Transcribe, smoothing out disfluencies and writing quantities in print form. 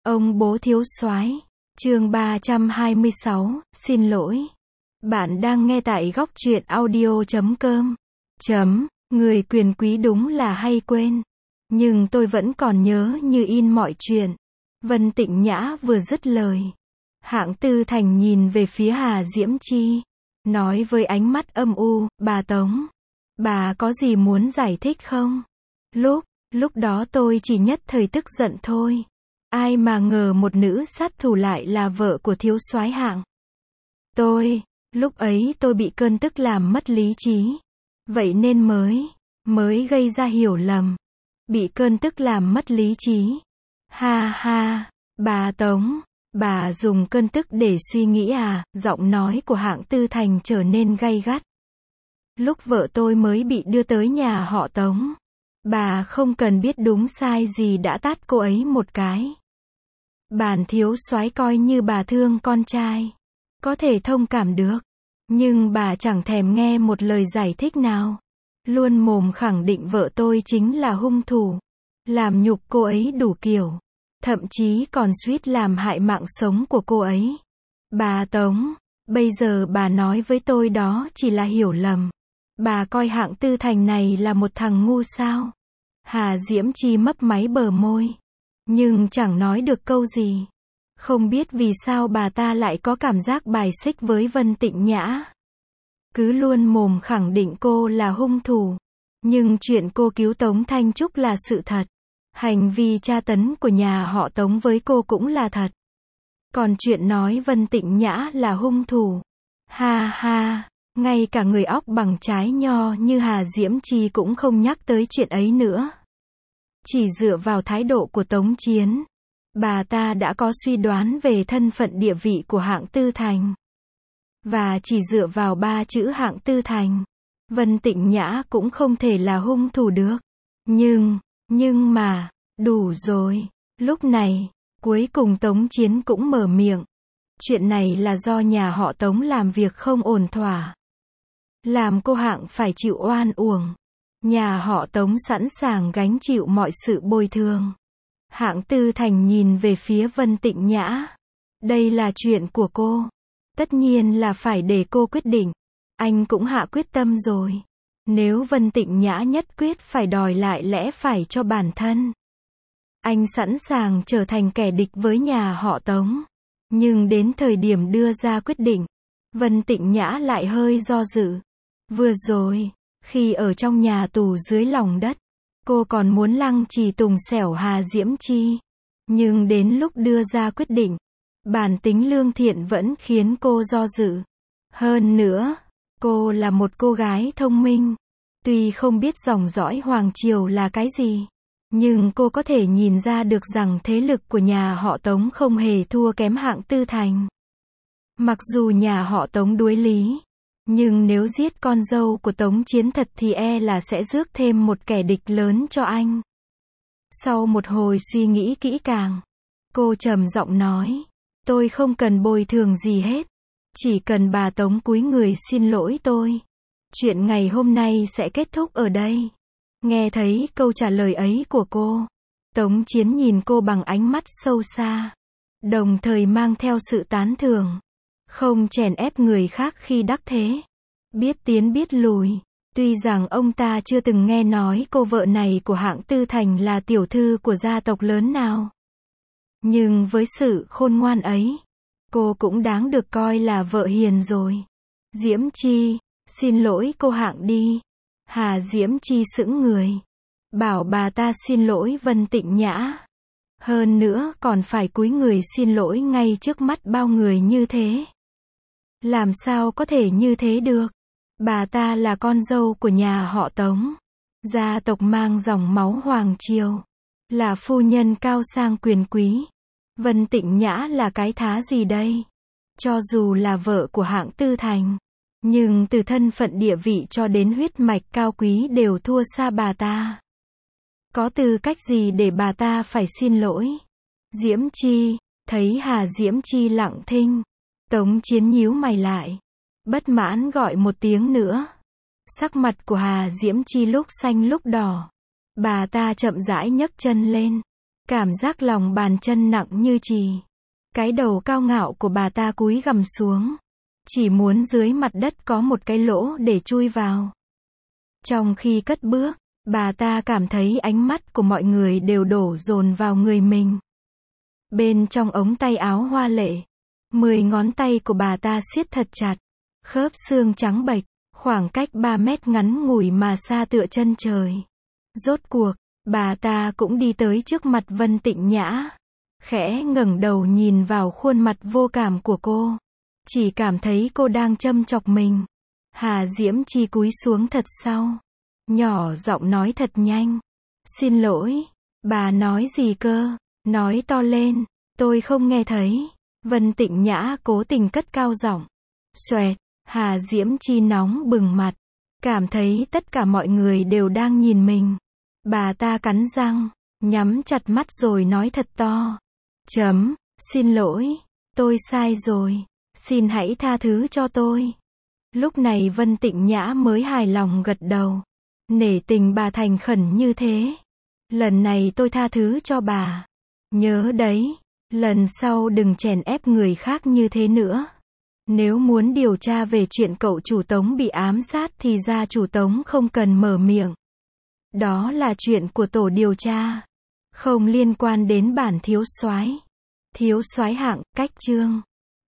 Ông bố thiếu soái. Chương 326, xin lỗi. Bạn đang nghe tại góc truyện audio.com. Người quyền quý đúng là hay quên. Nhưng tôi vẫn còn nhớ như in mọi chuyện. Vân Tịnh Nhã vừa dứt lời. Hạng Tư Thành nhìn về phía Hà Diễm Chi. Nói với ánh mắt âm u, bà Tống. Bà có gì muốn giải thích không? Lúc đó tôi chỉ nhất thời tức giận thôi. Ai mà ngờ một nữ sát thủ lại là vợ của thiếu soái Hạng. Lúc ấy tôi bị cơn tức làm mất lý trí. Vậy nên mới gây ra hiểu lầm. Bị cơn tức làm mất lý trí. Ha ha, bà Tống, bà dùng cơn tức để suy nghĩ à? Giọng nói của Hạng Tư Thành trở nên gay gắt. Lúc vợ tôi mới bị đưa tới nhà họ Tống, bà không cần biết đúng sai gì đã tát cô ấy một cái. Bản thiếu soái coi như bà thương con trai, có thể thông cảm được, nhưng bà chẳng thèm nghe một lời giải thích nào. Luôn mồm khẳng định vợ tôi chính là hung thủ, làm nhục cô ấy đủ kiểu, thậm chí còn suýt làm hại mạng sống của cô ấy. Bà Tống, bây giờ bà nói với tôi đó chỉ là hiểu lầm. Bà coi Hạng Tư Thành này là một thằng ngu sao? Hà Diễm Chi mấp máy bờ môi, nhưng chẳng nói được câu gì. Không biết vì sao bà ta lại có cảm giác bài xích với Vân Tịnh Nhã. Cứ luôn mồm khẳng định cô là hung thủ. Nhưng chuyện cô cứu Tống Thanh Trúc là sự thật. Hành vi tra tấn của nhà họ Tống với cô cũng là thật. Còn chuyện nói Vân Tịnh Nhã là hung thủ. Ha ha, ngay cả người óc bằng trái nho như Hà Diễm Chi cũng không nhắc tới chuyện ấy nữa. Chỉ dựa vào thái độ của Tống Chiến, bà ta đã có suy đoán về thân phận địa vị của Hạng Tư Thành. Và chỉ dựa vào 3 chữ Hạng Tư Thành, Vân Tịnh Nhã cũng không thể là hung thủ được. Nhưng mà, đủ rồi. Lúc này, cuối cùng Tống Chiến cũng mở miệng. Chuyện này là do nhà họ Tống làm việc không ổn thỏa. Làm cô Hạng phải chịu oan uổng. Nhà họ Tống sẵn sàng gánh chịu mọi sự bồi thường. Hạng Tư Thành nhìn về phía Vân Tịnh Nhã. Đây là chuyện của cô. Tất nhiên là phải để cô quyết định. Anh cũng hạ quyết tâm rồi. Nếu Vân Tịnh Nhã nhất quyết phải đòi lại lẽ phải cho bản thân, anh sẵn sàng trở thành kẻ địch với nhà họ Tống. Nhưng đến thời điểm đưa ra quyết định, Vân Tịnh Nhã lại hơi do dự. Vừa rồi, khi ở trong nhà tù dưới lòng đất, cô còn muốn lăng trì tùng xẻo Hà Diễm Chi. Nhưng đến lúc đưa ra quyết định, bản tính lương thiện vẫn khiến cô do dự. Hơn nữa, cô là một cô gái thông minh. Tuy không biết dòng dõi hoàng triều là cái gì, nhưng cô có thể nhìn ra được rằng thế lực của nhà họ Tống không hề thua kém Hạng Tư Thành. Mặc dù nhà họ Tống đuối lý, nhưng nếu giết con dâu của Tống Chiến thật thì là sẽ rước thêm một kẻ địch lớn cho anh. Sau một hồi suy nghĩ kỹ càng, cô trầm giọng nói, tôi không cần bồi thường gì hết. Chỉ cần bà Tống cúi người xin lỗi tôi. Chuyện ngày hôm nay sẽ kết thúc ở đây. Nghe thấy câu trả lời ấy của cô, Tống Chiến nhìn cô bằng ánh mắt sâu xa, đồng thời mang theo sự tán thưởng. Không chèn ép người khác khi đắc thế, biết tiến biết lùi. Tuy rằng ông ta chưa từng nghe nói cô vợ này của Hạng Tư Thành là tiểu thư của gia tộc lớn nào, nhưng với sự khôn ngoan ấy, cô cũng đáng được coi là vợ hiền rồi. Diễm Chi, xin lỗi cô Hạng đi. Hà Diễm Chi sững người, bảo bà ta xin lỗi Vân Tịnh Nhã. Hơn nữa còn phải cúi người xin lỗi ngay trước mắt bao người như thế. Làm sao có thể như thế được? Bà ta là con dâu của nhà họ Tống, gia tộc mang dòng máu hoàng triều, là phu nhân cao sang quyền quý. Vân Tịnh Nhã là cái thá gì đây? Cho dù là vợ của Hạng Tư Thành, nhưng từ thân phận địa vị cho đến huyết mạch cao quý đều thua xa bà ta. Có tư cách gì để bà ta phải xin lỗi? Diễm Chi, thấy Hà Diễm Chi lặng thinh, Tống Chiến nhíu mày lại, bất mãn gọi một tiếng nữa. Sắc mặt của Hà Diễm Chi lúc xanh lúc đỏ. Bà ta chậm rãi nhấc chân lên, Cảm giác lòng bàn chân nặng như chì. Cái đầu cao ngạo của bà ta cúi gằm xuống. Chỉ muốn dưới mặt đất có một cái lỗ để chui vào. Trong khi cất bước, bà ta cảm thấy ánh mắt của mọi người đều đổ dồn vào người mình. Bên trong ống tay áo hoa lệ, 10 ngón tay của bà ta siết thật chặt. Khớp xương trắng bệch, khoảng cách 3 mét ngắn ngủi mà xa tựa chân trời. Rốt cuộc, bà ta cũng đi tới trước mặt Vân Tịnh Nhã. Khẽ ngẩng đầu nhìn vào khuôn mặt vô cảm của cô. Chỉ cảm thấy cô đang châm chọc mình. Hà Diễm Chi cúi xuống thật sau. Nhỏ giọng nói thật nhanh. Xin lỗi. Bà nói gì cơ? Nói to lên. Tôi không nghe thấy. Vân Tịnh Nhã cố tình cất cao giọng. Xoẹt. Hà Diễm Chi nóng bừng mặt. Cảm thấy tất cả mọi người đều đang nhìn mình. Bà ta cắn răng. Nhắm chặt mắt rồi nói thật to. Xin lỗi. Tôi sai rồi. Xin hãy tha thứ cho tôi. Lúc này Vân Tịnh Nhã mới hài lòng gật đầu. Nể tình bà thành khẩn như thế. Lần này tôi tha thứ cho bà. Nhớ đấy, lần sau đừng chèn ép người khác như thế nữa. Nếu muốn điều tra về chuyện cậu chủ Tống bị ám sát thì gia chủ Tống không cần mở miệng. Đó là chuyện của tổ điều tra. Không liên quan đến bản thiếu soái. Thiếu soái hạng, cách chương.